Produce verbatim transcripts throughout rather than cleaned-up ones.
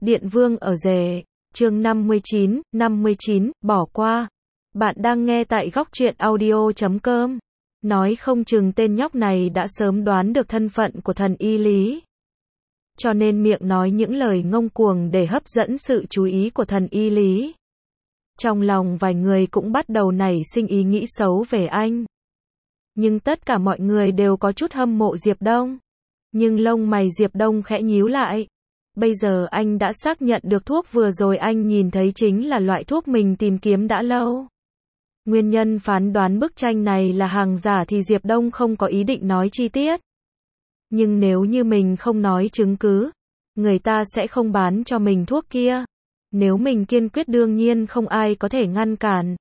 Điện Vương ở rể, chương năm mươi chín, năm mươi chín, bỏ qua. Bạn đang nghe tại góc truyện audio chấm com. Nói không chừng tên nhóc này đã sớm đoán được thân phận của thần y Lý. Cho nên miệng nói những lời ngông cuồng để hấp dẫn sự chú ý của thần y Lý. Trong lòng vài người cũng bắt đầu nảy sinh ý nghĩ xấu về anh. Nhưng tất cả mọi người đều có chút hâm mộ Diệp Đông. Nhưng lông mày Diệp Đông khẽ nhíu lại. Bây giờ anh đã xác nhận được thuốc vừa rồi anh nhìn thấy chính là loại thuốc mình tìm kiếm đã lâu. Nguyên nhân phán đoán bức tranh này là hàng giả thì Diệp Đông không có ý định nói chi tiết. Nhưng nếu như mình không nói chứng cứ, người ta sẽ không bán cho mình thuốc kia. Nếu mình kiên quyết đương nhiên không ai có thể ngăn cản.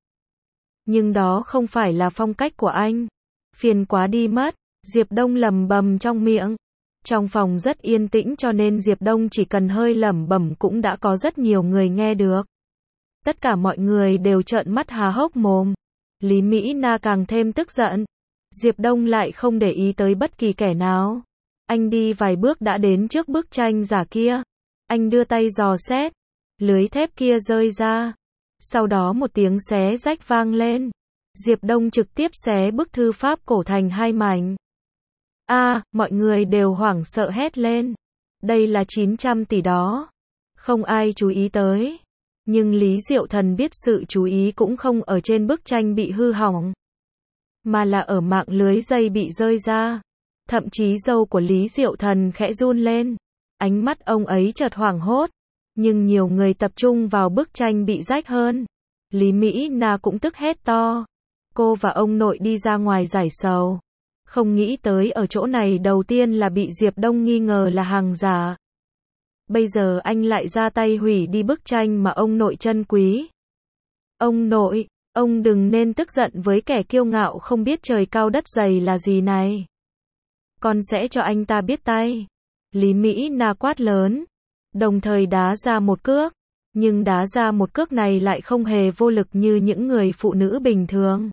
Nhưng đó không phải là phong cách của anh. Phiền quá đi mất, Diệp Đông lẩm bẩm trong miệng. Trong phòng rất yên tĩnh cho nên Diệp Đông chỉ cần hơi lẩm bẩm cũng đã có rất nhiều người nghe được. Tất cả mọi người đều trợn mắt há hốc mồm. Lý Mỹ Na càng thêm tức giận. Diệp Đông lại không để ý tới bất kỳ kẻ nào. Anh đi vài bước đã đến trước bức tranh giả kia. Anh đưa tay dò xét. Lưới thép kia rơi ra. Sau đó một tiếng xé rách vang lên. Diệp Đông trực tiếp xé bức thư pháp cổ thành hai mảnh. A, à, mọi người đều hoảng sợ hét lên. Đây là chín trăm tỷ đó. Không ai chú ý tới. Nhưng Lý Diệu Thần biết sự chú ý cũng không ở trên bức tranh bị hư hỏng. Mà là ở mạng lưới dây bị rơi ra. Thậm chí râu của Lý Diệu Thần khẽ run lên. Ánh mắt ông ấy chợt hoảng hốt. Nhưng nhiều người tập trung vào bức tranh bị rách hơn. Lý Mỹ Na cũng tức hét to. Cô và ông nội đi ra ngoài giải sầu. Không nghĩ tới ở chỗ này đầu tiên là bị Diệp Đông nghi ngờ là hàng giả. Bây giờ anh lại ra tay hủy đi bức tranh mà ông nội trân quý. Ông nội, ông đừng nên tức giận với kẻ kiêu ngạo không biết trời cao đất dày là gì này. Con sẽ cho anh ta biết tay. Lý Mỹ Na quát lớn. Đồng thời đá ra một cước. Nhưng đá ra một cước này lại không hề vô lực như những người phụ nữ bình thường.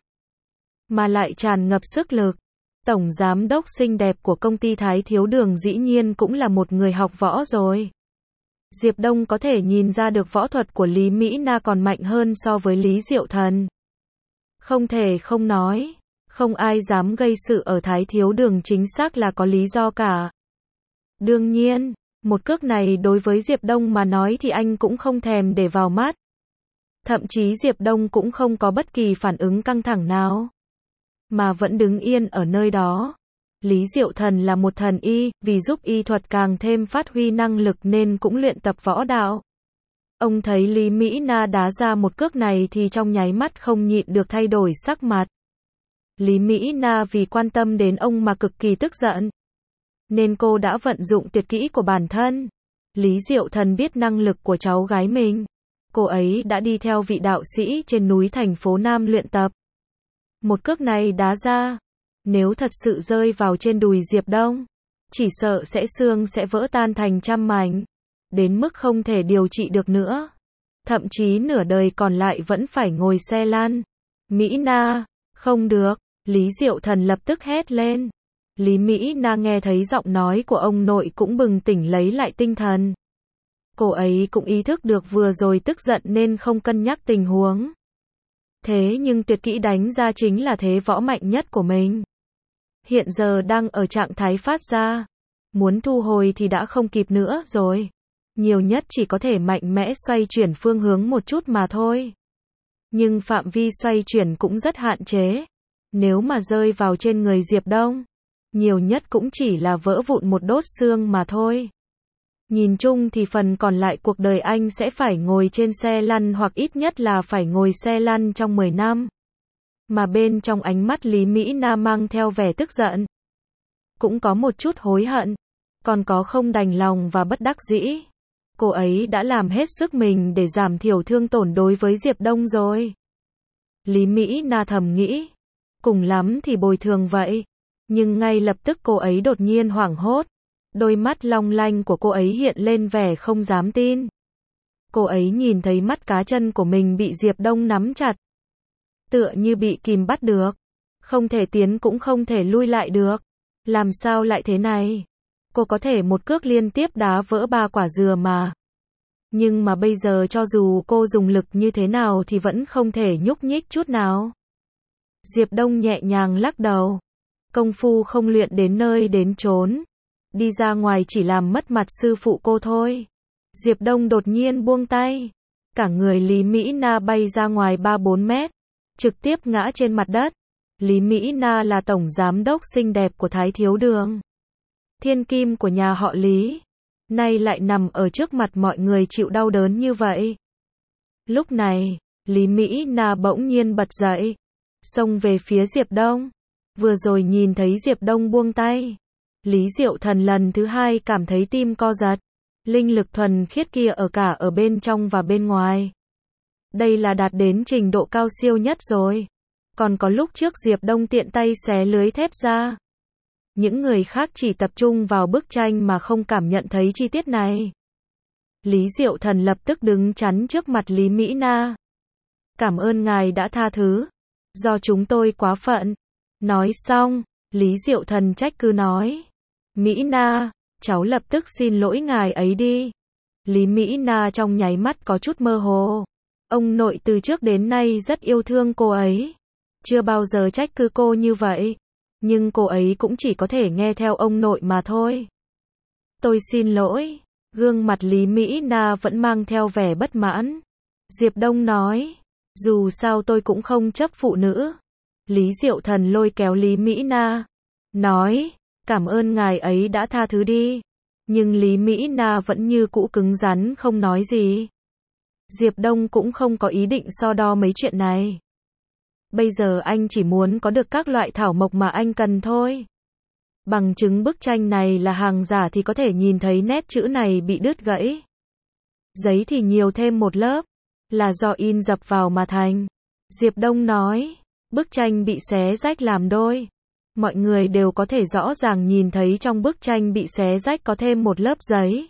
Mà lại tràn ngập sức lực. Tổng giám đốc xinh đẹp của công ty Thái Thiếu Đường dĩ nhiên cũng là một người học võ rồi. Diệp Đông có thể nhìn ra được võ thuật của Lý Mỹ Na còn mạnh hơn so với Lý Diệu Thần. Không thể không nói, không ai dám gây sự ở Thái Thiếu Đường chính xác là có lý do cả. Đương nhiên, một cước này đối với Diệp Đông mà nói thì anh cũng không thèm để vào mắt. Thậm chí Diệp Đông cũng không có bất kỳ phản ứng căng thẳng nào. Mà vẫn đứng yên ở nơi đó. Lý Diệu Thần là một thần y, vì giúp y thuật càng thêm phát huy năng lực nên cũng luyện tập võ đạo. Ông thấy Lý Mỹ Na đá ra một cước này thì trong nháy mắt không nhịn được thay đổi sắc mặt. Lý Mỹ Na vì quan tâm đến ông mà cực kỳ tức giận. Nên cô đã vận dụng tuyệt kỹ của bản thân. Lý Diệu Thần biết năng lực của cháu gái mình. Cô ấy đã đi theo vị đạo sĩ trên núi thành phố Nam luyện tập. Một cước này đá ra. Nếu thật sự rơi vào trên đùi Diệp Đông, chỉ sợ sẽ xương sẽ vỡ tan thành trăm mảnh. Đến mức không thể điều trị được nữa. Thậm chí nửa đời còn lại vẫn phải ngồi xe lăn. Mỹ Na, không được. Lý Diệu Thần lập tức hét lên. Lý Mỹ Na nghe thấy giọng nói của ông nội cũng bừng tỉnh lấy lại tinh thần. Cô ấy cũng ý thức được vừa rồi tức giận nên không cân nhắc tình huống. Thế nhưng tuyệt kỹ đánh ra chính là thế võ mạnh nhất của mình. Hiện giờ đang ở trạng thái phát ra. Muốn thu hồi thì đã không kịp nữa rồi. Nhiều nhất chỉ có thể mạnh mẽ xoay chuyển phương hướng một chút mà thôi. Nhưng phạm vi xoay chuyển cũng rất hạn chế. Nếu mà rơi vào trên người Diệp Đông, nhiều nhất cũng chỉ là vỡ vụn một đốt xương mà thôi. Nhìn chung thì phần còn lại cuộc đời anh sẽ phải ngồi trên xe lăn hoặc ít nhất là phải ngồi xe lăn trong mười năm. Mà bên trong ánh mắt Lý Mỹ Na mang theo vẻ tức giận. Cũng có một chút hối hận. Còn có không đành lòng và bất đắc dĩ. Cô ấy đã làm hết sức mình để giảm thiểu thương tổn đối với Diệp Đông rồi. Lý Mỹ Na thầm nghĩ. Cùng lắm thì bồi thường vậy. Nhưng ngay lập tức cô ấy đột nhiên hoảng hốt. Đôi mắt long lanh của cô ấy hiện lên vẻ không dám tin. Cô ấy nhìn thấy mắt cá chân của mình bị Diệp Đông nắm chặt. Tựa như bị kìm bắt được. Không thể tiến cũng không thể lui lại được. Làm sao lại thế này? Cô có thể một cước liên tiếp đá vỡ ba quả dừa mà. Nhưng mà bây giờ cho dù cô dùng lực như thế nào thì vẫn không thể nhúc nhích chút nào. Diệp Đông nhẹ nhàng lắc đầu. Công phu không luyện đến nơi đến chốn. Đi ra ngoài chỉ làm mất mặt sư phụ cô thôi. Diệp Đông đột nhiên buông tay. Cả người Lý Mỹ Na bay ra ngoài ba bốn mét. Trực tiếp ngã trên mặt đất. Lý Mỹ Na là tổng giám đốc xinh đẹp của Thái Thiếu Đường. Thiên kim của nhà họ Lý. Nay lại nằm ở trước mặt mọi người chịu đau đớn như vậy. Lúc này, Lý Mỹ Na bỗng nhiên bật dậy. Xông về phía Diệp Đông. Vừa rồi nhìn thấy Diệp Đông buông tay. Lý Diệu Thần lần thứ hai cảm thấy tim co giật. Linh lực thuần khiết kia ở cả ở bên trong và bên ngoài. Đây là đạt đến trình độ cao siêu nhất rồi. Còn có lúc trước Diệp Đông tiện tay xé lưới thép ra. Những người khác chỉ tập trung vào bức tranh mà không cảm nhận thấy chi tiết này. Lý Diệu Thần lập tức đứng chắn trước mặt Lý Mỹ Na. Cảm ơn ngài đã tha thứ. Do chúng tôi quá phận. Nói xong, Lý Diệu Thần trách cứ nói. Mỹ Na, cháu lập tức xin lỗi ngài ấy đi. Lý Mỹ Na trong nháy mắt có chút mơ hồ. Ông nội từ trước đến nay rất yêu thương cô ấy. Chưa bao giờ trách cứ cô như vậy. Nhưng cô ấy cũng chỉ có thể nghe theo ông nội mà thôi. Tôi xin lỗi. Gương mặt Lý Mỹ Na vẫn mang theo vẻ bất mãn. Diệp Đông nói. Dù sao tôi cũng không chấp phụ nữ. Lý Diệu Thần lôi kéo Lý Mỹ Na. Nói. Cảm ơn ngài ấy đã tha thứ đi. Nhưng Lý Mỹ Na vẫn như cũ cứng rắn không nói gì. Diệp Đông cũng không có ý định so đo mấy chuyện này. Bây giờ anh chỉ muốn có được các loại thảo mộc mà anh cần thôi. Bằng chứng bức tranh này là hàng giả thì có thể nhìn thấy nét chữ này bị đứt gãy. Giấy thì nhiều thêm một lớp. Là do in dập vào mà thành. Diệp Đông nói. Bức tranh bị xé rách làm đôi. Mọi người đều có thể rõ ràng nhìn thấy trong bức tranh bị xé rách có thêm một lớp giấy.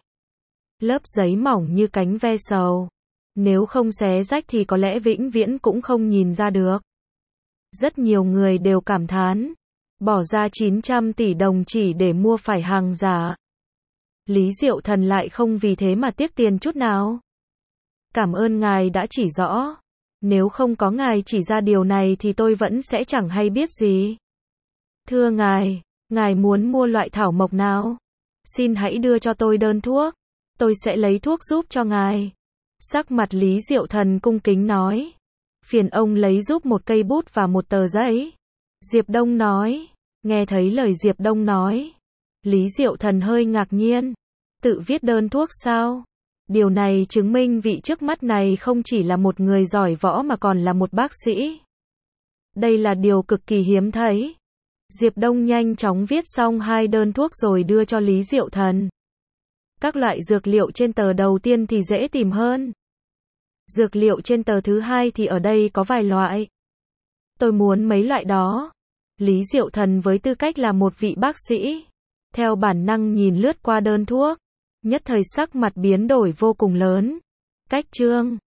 Lớp giấy mỏng như cánh ve sầu. Nếu không xé rách thì có lẽ vĩnh viễn cũng không nhìn ra được. Rất nhiều người đều cảm thán. Bỏ ra chín trăm tỷ đồng chỉ để mua phải hàng giả. Lý Diệu Thần lại không vì thế mà tiếc tiền chút nào. Cảm ơn ngài đã chỉ rõ. Nếu không có ngài chỉ ra điều này thì tôi vẫn sẽ chẳng hay biết gì. Thưa ngài, ngài muốn mua loại thảo mộc nào? Xin hãy đưa cho tôi đơn thuốc. Tôi sẽ lấy thuốc giúp cho ngài. Sắc mặt Lý Diệu Thần cung kính nói. Phiền ông lấy giúp một cây bút và một tờ giấy. Diệp Đông nói. Nghe thấy lời Diệp Đông nói. Lý Diệu Thần hơi ngạc nhiên. Tự viết đơn thuốc sao? Điều này chứng minh vị trước mắt này không chỉ là một người giỏi võ mà còn là một bác sĩ. Đây là điều cực kỳ hiếm thấy. Diệp Đông nhanh chóng viết xong hai đơn thuốc rồi đưa cho Lý Diệu Thần. Các loại dược liệu trên tờ đầu tiên thì dễ tìm hơn. Dược liệu trên tờ thứ hai thì ở đây có vài loại. Tôi muốn mấy loại đó. Lý Diệu Thần với tư cách là một vị bác sĩ. Theo bản năng nhìn lướt qua đơn thuốc. Nhất thời sắc mặt biến đổi vô cùng lớn. Cách chương